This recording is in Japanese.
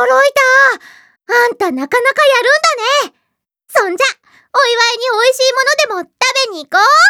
た。あんたなかなかやるんだね。そんじゃ、お祝いに美味しいものでも食べに行こう。